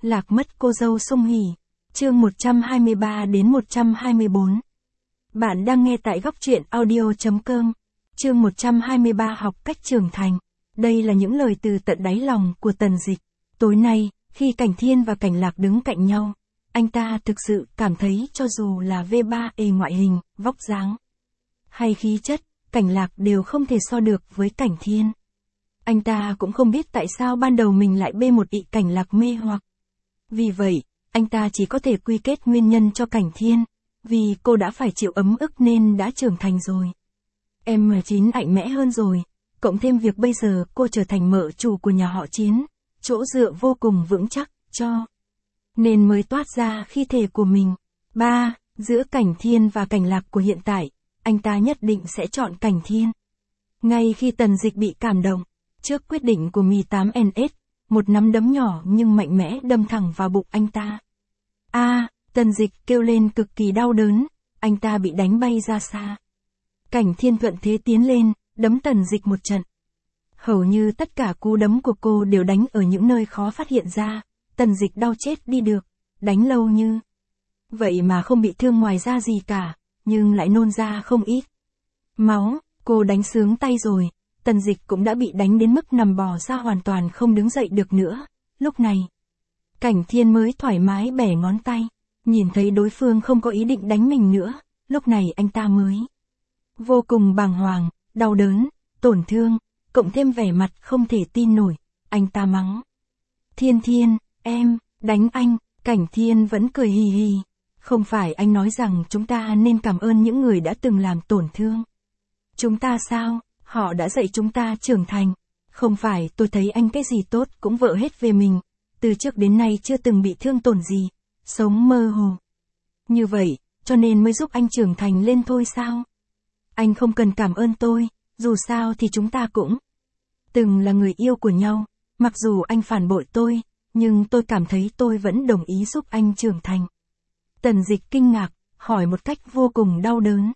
Lạc mất cô dâu Sung Hỉ. Chương 123 đến 124. Bạn đang nghe tại góc truyện audio.com. Chương 123 học cách trưởng thành. Đây là những lời từ tận đáy lòng của Tần Dịch. Tối nay, khi Cảnh Thiên và Cảnh Lạc đứng cạnh nhau, anh ta thực sự cảm thấy cho dù là V3E ngoại hình, vóc dáng hay khí chất, Cảnh Lạc đều không thể so được với Cảnh Thiên. Anh ta cũng không biết tại sao ban đầu mình lại bê một Cảnh Lạc mê hoặc. Vì vậy, anh ta chỉ có thể quy kết nguyên nhân cho Cảnh Thiên, vì cô đã phải chịu ấm ức nên đã trưởng thành rồi. Em Chín mạnh mẽ hơn rồi, cộng thêm việc bây giờ cô trở thành mợ chủ của nhà họ Chiến, chỗ dựa vô cùng vững chắc, cho nên mới toát ra khí thể của mình. Giữa Cảnh Thiên và Cảnh Lạc của hiện tại, anh ta nhất định sẽ chọn Cảnh Thiên. Ngay khi Tần Dịch bị cảm động, trước quyết định của Mi8NS, một nắm đấm nhỏ nhưng mạnh mẽ đâm thẳng vào bụng anh ta. Tần Dịch kêu lên cực kỳ đau đớn, anh ta bị đánh bay ra xa. Cảnh Thiên thuận thế tiến lên, đấm Tần Dịch một trận. Hầu như tất cả cú đấm của cô đều đánh ở những nơi khó phát hiện ra, Tần Dịch đau chết đi được, đánh lâu như vậy mà không bị thương ngoài da gì cả, nhưng lại nôn ra không ít máu. Cô đánh sướng tay rồi, Tần Dịch cũng đã bị đánh đến mức nằm bò ra hoàn toàn không đứng dậy được nữa. Lúc này, Cảnh Thiên mới thoải mái bẻ ngón tay, nhìn thấy đối phương không có ý định đánh mình nữa, lúc này anh ta mới vô cùng bàng hoàng, đau đớn, tổn thương, cộng thêm vẻ mặt không thể tin nổi, anh ta mắng. Thiên, em, đánh anh. Cảnh Thiên vẫn cười hì hì. Không phải anh nói rằng chúng ta nên cảm ơn những người đã từng làm tổn thương chúng ta sao? Họ đã dạy chúng ta trưởng thành. Không phải tôi thấy anh cái gì tốt cũng vợ hết về mình. Từ trước đến nay chưa từng bị thương tổn gì. Sống mơ hồ như vậy, cho nên mới giúp anh trưởng thành lên thôi sao? Anh không cần cảm ơn tôi, dù sao thì chúng ta cũng từng là người yêu của nhau. Mặc dù anh phản bội tôi, nhưng tôi cảm thấy tôi vẫn đồng ý giúp anh trưởng thành. Tần Dịch kinh ngạc, hỏi một cách vô cùng đau đớn.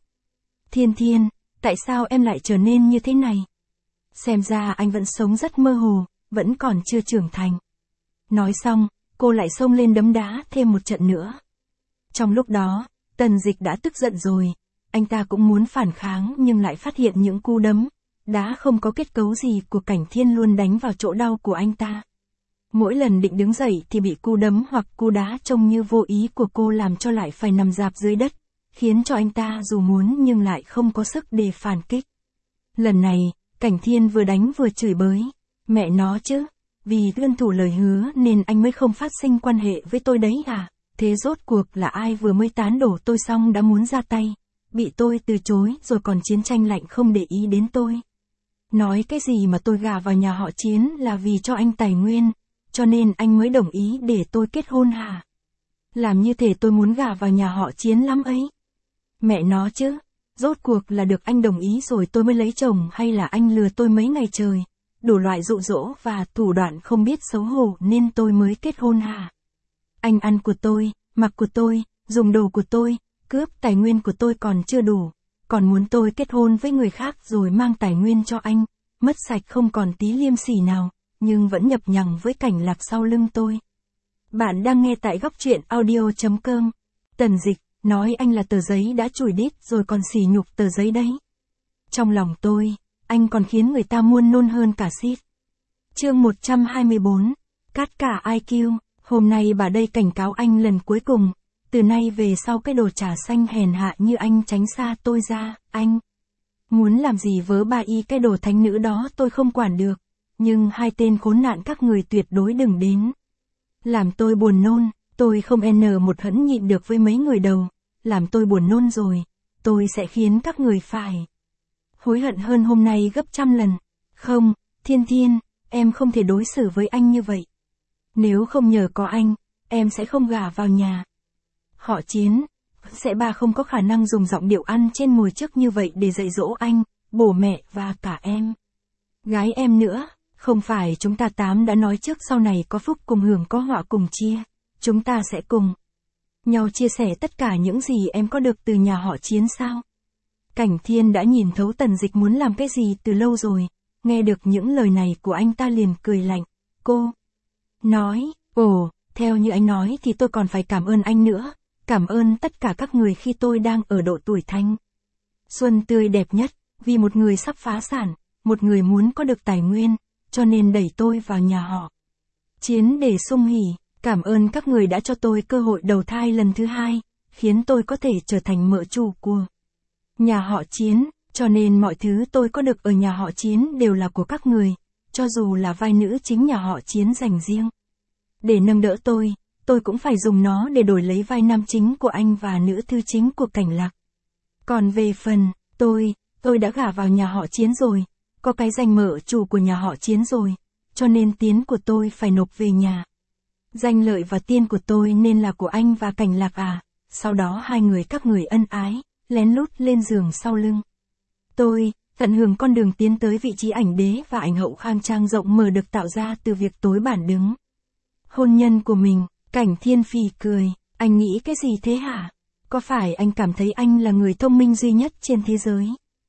Thiên, tại sao em lại trở nên như thế này? Xem ra anh vẫn sống rất mơ hồ, vẫn còn chưa trưởng thành. Nói xong, cô lại xông lên đấm đá thêm một trận nữa. Trong lúc đó, Tần Dịch đã tức giận rồi, anh ta cũng muốn phản kháng nhưng lại phát hiện những cú đấm đá không có kết cấu gì của Cảnh Thiên luôn đánh vào chỗ đau của anh ta. Mỗi lần định đứng dậy thì bị cú đấm hoặc cú đá trông như vô ý của cô làm cho lại phải nằm rạp dưới đất, khiến cho anh ta dù muốn nhưng lại không có sức để phản kích. Lần này, Cảnh Thiên vừa đánh vừa chửi bới. Mẹ nó chứ, vì tuân thủ lời hứa nên anh mới không phát sinh quan hệ với tôi đấy à? Thế rốt cuộc là ai vừa mới tán đổ tôi xong đã muốn ra tay, bị tôi từ chối rồi còn chiến tranh lạnh không để ý đến tôi. Nói cái gì mà tôi gả vào nhà họ Chiến là vì cho anh tài nguyên, cho nên anh mới đồng ý để tôi kết hôn hả? Làm như thể tôi muốn gả vào nhà họ Chiến lắm ấy. Mẹ nó chứ, rốt cuộc là được anh đồng ý rồi tôi mới lấy chồng hay là anh lừa tôi mấy ngày trời, đủ loại dụ dỗ và thủ đoạn không biết xấu hổ nên tôi mới kết hôn hả? Anh ăn của tôi, mặc của tôi, dùng đồ của tôi, cướp tài nguyên của tôi còn chưa đủ, còn muốn tôi kết hôn với người khác rồi mang tài nguyên cho anh, mất sạch không còn tí liêm sỉ nào, nhưng vẫn nhập nhằng với Cảnh Lạc sau lưng tôi. Bạn đang nghe tại góc truyện audio.com. Tần Dịch nói anh là tờ giấy đã chùi đít rồi còn sỉ nhục tờ giấy đấy. Trong lòng tôi, anh còn khiến người ta muôn nôn hơn cả xít. Chương 124. Cắt cả IQ. Hôm nay bà đây cảnh cáo anh lần cuối cùng. Từ nay về sau cái đồ trà xanh hèn hạ như anh tránh xa tôi ra. Anh muốn làm gì vớ bà y cái đồ thánh nữ đó tôi không quản được. Nhưng hai tên khốn nạn các người tuyệt đối đừng đến làm tôi buồn nôn. Tôi không một hẫn nhịn được với mấy người đầu. Làm tôi buồn nôn rồi, tôi sẽ khiến các người phải hối hận hơn hôm nay gấp trăm lần. Không, Thiên, em không thể đối xử với anh như vậy. Nếu không nhờ có anh, em sẽ không gả vào nhà họ Chiến. Sẽ bà không có khả năng dùng giọng điệu ăn trên mồi trước như vậy để dạy dỗ anh, bố mẹ và cả em gái em nữa. Không phải chúng ta tám đã nói trước sau này có phúc cùng hưởng có họa cùng chia. Chúng ta sẽ cùng nhau chia sẻ tất cả những gì em có được từ nhà họ Chiến sao? Cảnh Thiên đã nhìn thấu Tần Dịch muốn làm cái gì từ lâu rồi. Nghe được những lời này của anh ta liền cười lạnh. Cô nói, ồ, theo như anh nói thì tôi còn phải cảm ơn anh nữa, cảm ơn tất cả các người khi tôi đang ở độ tuổi thanh xuân tươi đẹp nhất, vì một người sắp phá sản, một người muốn có được tài nguyên, cho nên đẩy tôi vào nhà họ Chiến để sum hỉ, cảm ơn các người đã cho tôi cơ hội đầu thai lần thứ hai, khiến tôi có thể trở thành mợ chủ của nhà họ Chiến, cho nên mọi thứ tôi có được ở nhà họ Chiến đều là của các người, cho dù là vai nữ chính nhà họ Chiến dành riêng. Để nâng đỡ tôi cũng phải dùng nó để đổi lấy vai nam chính của anh và nữ thư chính của Cảnh Lạc. Còn về phần, tôi đã gả vào nhà họ Chiến rồi, có cái danh mợ chủ của nhà họ Chiến rồi, cho nên tiền của tôi phải nộp về nhà. Danh lợi và tiền của tôi nên là của anh và Cảnh Lạc à, sau đó hai người các người ân ái, lén lút lên giường sau lưng. Tôi, tận hưởng con đường tiến tới vị trí ảnh đế và ảnh hậu khang trang rộng mở được tạo ra từ việc tối bản đứng hôn nhân của mình. Cảnh Thiên phì cười, anh nghĩ cái gì thế hả? Có phải anh cảm thấy anh là người thông minh duy nhất trên thế giới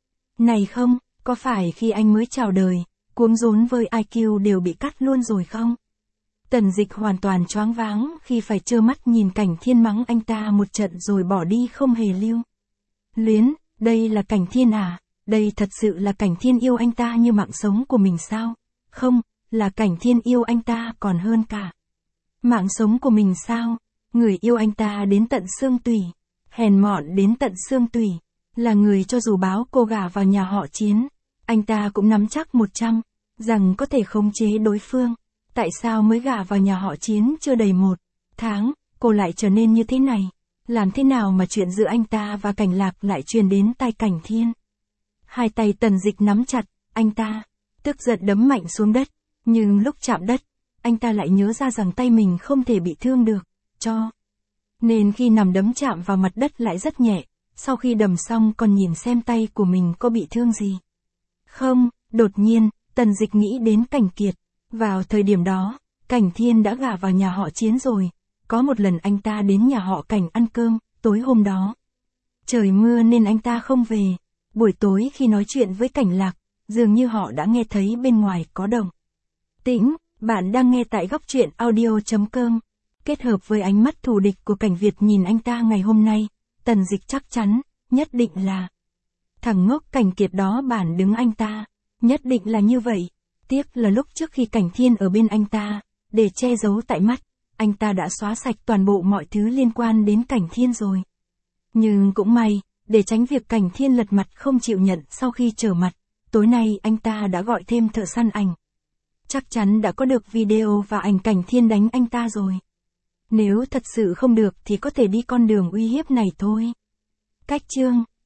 này không? Có phải khi anh mới chào đời, cuống rốn với IQ đều bị cắt luôn rồi không? Tần Dịch hoàn toàn choáng váng khi phải trơ mắt nhìn Cảnh Thiên mắng anh ta một trận rồi bỏ đi không hề lưu luyến. Đây là Cảnh Thiên à? Đây thật sự là Cảnh Thiên yêu anh ta như mạng sống của mình sao? Không, là Cảnh Thiên yêu anh ta còn hơn cả mạng sống của mình sao? Người yêu anh ta đến tận xương tủy, hèn mọn đến tận xương tủy, là người cho dù báo cô gả vào nhà họ Chiến, anh ta cũng nắm chắc 100 rằng có thể khống chế đối phương. Tại sao mới gả vào nhà họ Chiến chưa đầy 1 tháng, cô lại trở nên như thế này? Làm thế nào mà chuyện giữa anh ta và Cảnh Lạc lại truyền đến tai Cảnh Thiên? Hai tay Tần Dịch nắm chặt, anh ta tức giận đấm mạnh xuống đất, nhưng lúc chạm đất, anh ta lại nhớ ra rằng tay mình không thể bị thương được, cho nên khi nằm đấm chạm vào mặt đất lại rất nhẹ, sau khi đầm xong còn nhìn xem tay của mình có bị thương gì không. Đột nhiên, Tần Dịch nghĩ đến Cảnh Kiệt. Vào thời điểm đó, Cảnh Thiên đã gả vào nhà họ Chiến rồi. Có một lần anh ta đến nhà họ Cảnh ăn cơm, tối hôm đó trời mưa nên anh ta không về. Buổi tối khi nói chuyện với Cảnh Lạc, dường như họ đã nghe thấy bên ngoài có động tĩnh. Bạn đang nghe tại góc truyện audio.com. Kết hợp với ánh mắt thù địch của Cảnh Việt nhìn anh ta ngày hôm nay, Tần Dịch chắc chắn, nhất định là thằng ngốc Cảnh Kiệt đó bản đứng anh ta, nhất định là như vậy. Tiếc là lúc trước khi Cảnh Thiên ở bên anh ta, để che giấu tại mắt, anh ta đã xóa sạch toàn bộ mọi thứ liên quan đến Cảnh Thiên rồi. Nhưng cũng may, để tránh việc Cảnh Thiên lật mặt không chịu nhận sau khi trở mặt, tối nay anh ta đã gọi thêm thợ săn ảnh. Chắc chắn đã có được video và ảnh Cảnh Thiên đánh anh ta rồi. Nếu thật sự không được thì có thể đi con đường uy hiếp này thôi. Cách chương